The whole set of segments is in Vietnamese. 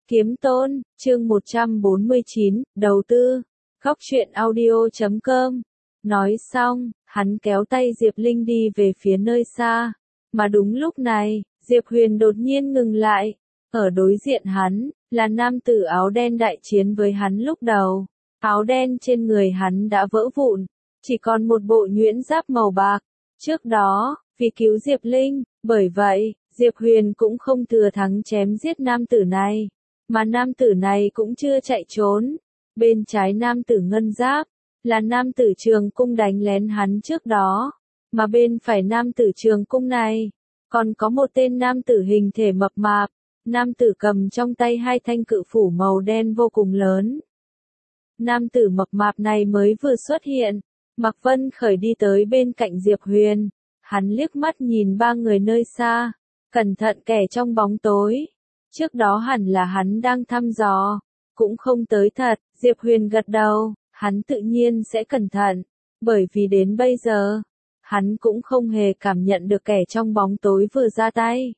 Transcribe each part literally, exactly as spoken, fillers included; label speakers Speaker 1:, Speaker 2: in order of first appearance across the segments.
Speaker 1: Kiếm Tôn, chương một trăm bốn mươi chín, đầu tư. Góc truyện audio chấm com. Nói xong, hắn kéo tay Diệp Linh đi về phía nơi xa. Mà đúng lúc này, Diệp Huyền đột nhiên ngừng lại. Ở đối diện hắn, là nam tử áo đen đại chiến với hắn lúc đầu. Áo đen trên người hắn đã vỡ vụn, chỉ còn một bộ nhuyễn giáp màu bạc. Trước đó, vì cứu Diệp Linh, bởi vậy, Diệp Huyền cũng không thừa thắng chém giết nam tử này. Mà nam tử này cũng chưa chạy trốn. Bên trái nam tử ngân giáp, là nam tử trường cung đánh lén hắn trước đó. Mà bên phải nam tử trường cung này, còn có một tên nam tử hình thể mập mạp. Nam tử cầm trong tay hai thanh cự phủ màu đen vô cùng lớn. Nam tử mập mạp này mới vừa xuất hiện. Mạc Vân Khởi đi tới bên cạnh Diệp Huyền. Hắn liếc mắt nhìn ba người nơi xa. Cẩn thận kẻ trong bóng tối. Trước đó hẳn là hắn đang thăm dò, cũng không tới thật. Diệp Huyền gật đầu, hắn tự nhiên sẽ cẩn thận, bởi vì đến bây giờ, hắn cũng không hề cảm nhận được kẻ trong bóng tối vừa ra tay.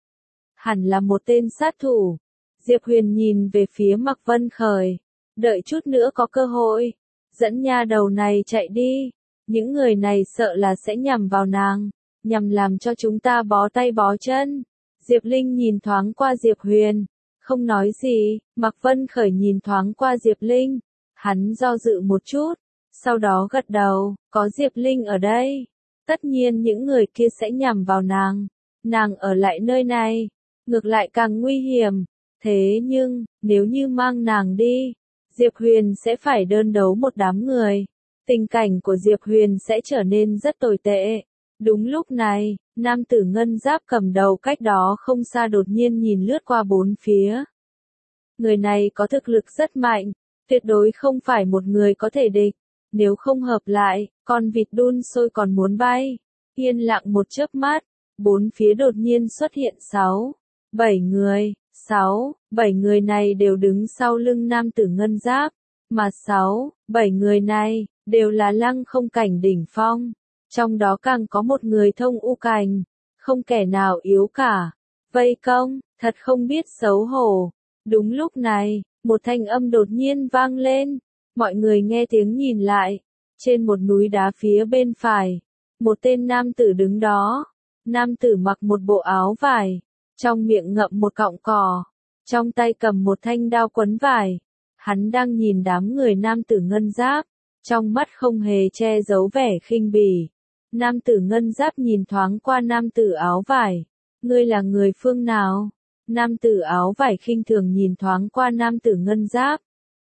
Speaker 1: Hẳn là một tên sát thủ. Diệp Huyền nhìn về phía Mạc Vân Khởi, đợi chút nữa có cơ hội, dẫn nha đầu này chạy đi. Những người này sợ là sẽ nhằm vào nàng, nhằm làm cho chúng ta bó tay bó chân. Diệp Linh nhìn thoáng qua Diệp Huyền, không nói gì. Mạc Vân Khởi nhìn thoáng qua Diệp Linh, hắn do dự một chút, sau đó gật đầu, có Diệp Linh ở đây, tất nhiên những người kia sẽ nhằm vào nàng, nàng ở lại nơi này, ngược lại càng nguy hiểm. Thế nhưng, nếu như mang nàng đi, Diệp Huyền sẽ phải đơn đấu một đám người, tình cảnh của Diệp Huyền sẽ trở nên rất tồi tệ. Đúng lúc này, nam tử ngân giáp cầm đầu cách đó không xa đột nhiên nhìn lướt qua bốn phía. Người này có thực lực rất mạnh, tuyệt đối không phải một người có thể địch. Nếu không hợp lại, con vịt đun sôi còn muốn bay. Yên lặng một chớp mắt, bốn phía đột nhiên xuất hiện sáu, bảy người. Sáu, bảy người này đều đứng sau lưng nam tử ngân giáp. Mà sáu, bảy người này, đều là lăng không cảnh đỉnh phong. Trong đó càng có một người thông u cảnh, không kẻ nào yếu cả. Vây công, thật không biết xấu hổ. Đúng lúc này, một thanh âm đột nhiên vang lên. Mọi người nghe tiếng nhìn lại. Trên một núi đá phía bên phải, một tên nam tử đứng đó. Nam tử mặc một bộ áo vải, trong miệng ngậm một cọng cỏ, trong tay cầm một thanh đao quấn vải. Hắn đang nhìn đám người nam tử ngân giáp, trong mắt không hề che giấu vẻ khinh bỉ. Nam tử ngân giáp nhìn thoáng qua nam tử áo vải. Ngươi là người phương nào? Nam tử áo vải khinh thường nhìn thoáng qua nam tử ngân giáp.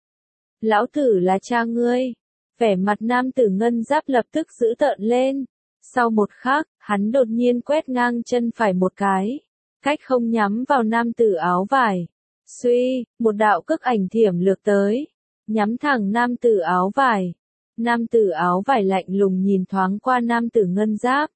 Speaker 1: Lão tử là cha ngươi. Vẻ mặt nam tử ngân giáp lập tức dữ tợn lên. Sau một khắc, hắn đột nhiên quét ngang chân phải một cái, cách không nhắm vào nam tử áo vải. Suy, một đạo cực ảnh thiểm lược tới, nhắm thẳng nam tử áo vải. Nam tử áo vải lạnh lùng nhìn thoáng qua nam tử ngân giáp.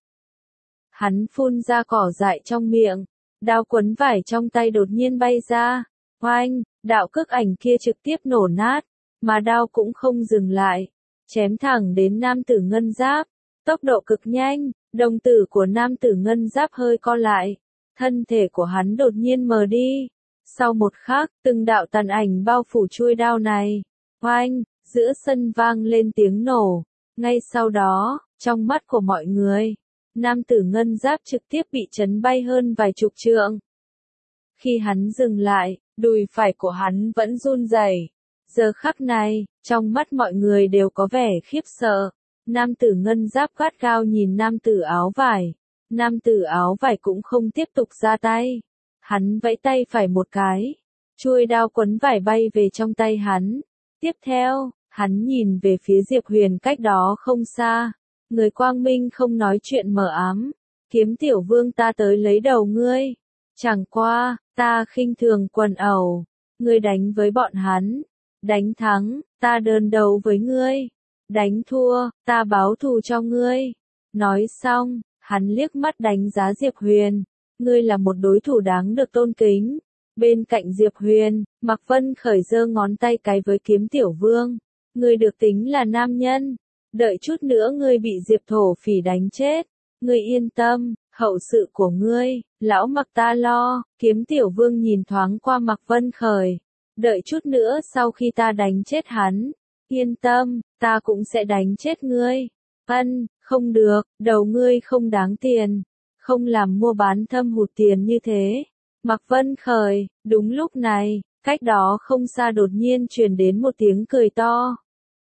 Speaker 1: Hắn phun ra cỏ dại trong miệng, đao quấn vải trong tay đột nhiên bay ra. Oanh, đạo cực ảnh kia trực tiếp nổ nát, mà đao cũng không dừng lại, chém thẳng đến nam tử ngân giáp. Tốc độ cực nhanh, đồng tử của nam tử ngân giáp hơi co lại, thân thể của hắn đột nhiên mờ đi. Sau một khắc, từng đạo tàn ảnh bao phủ chuôi đao này. Oanh, giữa sân vang lên tiếng nổ. Ngay sau đó, trong mắt của mọi người, nam tử ngân giáp trực tiếp bị chấn bay hơn vài chục trượng. Khi hắn dừng lại, đùi phải của hắn vẫn run rẩy. Giờ khắc này, trong mắt mọi người đều có vẻ khiếp sợ. Nam tử ngân giáp gắt gao nhìn nam tử áo vải. Nam tử áo vải cũng không tiếp tục ra tay. Hắn vẫy tay phải một cái. Chuôi đao quấn vải bay về trong tay hắn. Tiếp theo, hắn nhìn về phía Diệp Huyền cách đó không xa. Người quang minh không nói chuyện mờ ám. Kiếm tiểu vương ta tới lấy đầu ngươi. Chẳng qua, ta khinh thường quần ẩu. Ngươi đánh với bọn hắn. Đánh thắng, ta đơn đấu với ngươi. Đánh thua, ta báo thù cho ngươi. Nói xong, hắn liếc mắt đánh giá Diệp Huyền. Ngươi là một đối thủ đáng được tôn kính. Bên cạnh Diệp Huyền, Mạc Vân Khởi giơ ngón tay cái với kiếm tiểu vương. Ngươi được tính là nam nhân. Đợi chút nữa ngươi bị Diệp thổ phỉ đánh chết. Ngươi yên tâm, Hậu sự của ngươi, lão Mặc ta lo, Kiếm Tiểu Vương nhìn thoáng qua Mạc Vân Khởi. Đợi chút nữa sau khi ta đánh chết hắn, yên tâm, ta cũng sẽ đánh chết ngươi. Ân, không được, đầu ngươi không đáng tiền, không làm mua bán thâm hụt tiền như thế. Mạc Vân Khởi, đúng lúc này, cách đó không xa đột nhiên truyền đến một tiếng cười to.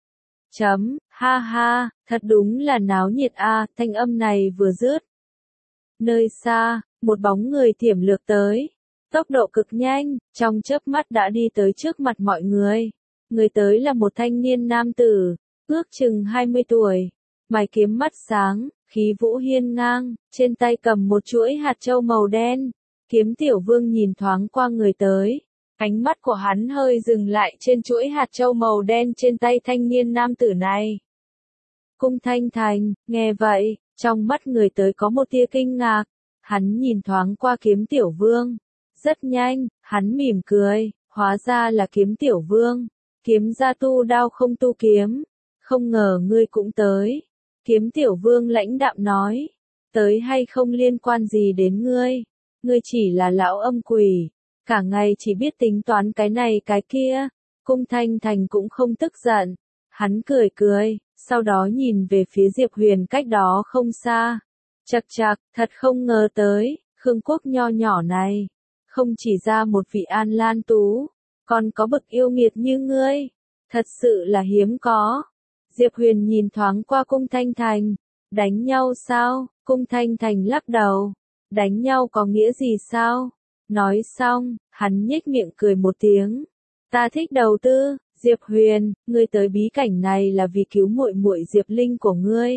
Speaker 1: Chấm, ha ha, thật đúng là náo nhiệt a, thanh âm này vừa dứt. Nơi xa, một bóng người thiểm lược tới, tốc độ cực nhanh, trong chớp mắt đã đi tới trước mặt mọi người. Người tới là một thanh niên nam tử, ước chừng hai mươi tuổi, mày kiếm mắt sáng, khí vũ hiên ngang, trên tay cầm một chuỗi hạt châu màu đen. Kiếm Tiểu Vương nhìn thoáng qua người tới, ánh mắt của hắn hơi dừng lại trên chuỗi hạt châu màu đen trên tay thanh niên nam tử này. Cung Thanh Thành, nghe vậy, trong mắt người tới có một tia kinh ngạc, hắn nhìn thoáng qua Kiếm Tiểu Vương. Rất nhanh, hắn mỉm cười, hóa ra là Kiếm Tiểu Vương. Kiếm gia tu đao không tu kiếm, không ngờ ngươi cũng tới. Kiếm Tiểu Vương lãnh đạm nói, tới hay không liên quan gì đến ngươi, ngươi chỉ là lão âm quỷ, cả ngày chỉ biết tính toán cái này cái kia. Cung Thanh Thành cũng không tức giận, hắn cười cười, sau đó nhìn về phía Diệp Huyền cách đó không xa. Chậc chậc, thật không ngờ tới, Khương Quốc nho nhỏ này, không chỉ ra một vị An Lan Tú, còn có bậc yêu nghiệt như ngươi, thật sự là hiếm có. Diệp Huyền nhìn thoáng qua Cung Thanh Thành, đánh nhau sao? Cung Thanh Thành lắc đầu, đánh nhau có nghĩa gì sao? Nói xong, hắn nhếch miệng cười một tiếng, ta thích đầu tư. Diệp Huyền, ngươi tới bí cảnh này là vì cứu muội muội Diệp Linh của ngươi.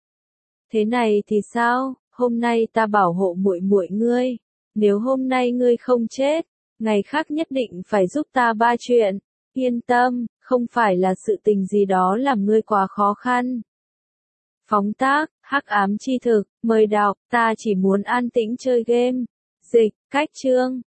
Speaker 1: Thế này thì sao? Hôm nay ta bảo hộ muội muội ngươi, nếu hôm nay ngươi không chết, ngày khác nhất định phải giúp ta ba chuyện. Yên tâm, không phải là sự tình gì đó làm ngươi quá khó khăn. Phóng tác, hắc ám chi thực, mời đọc, ta chỉ muốn an tĩnh chơi game. Dịch, cách chương.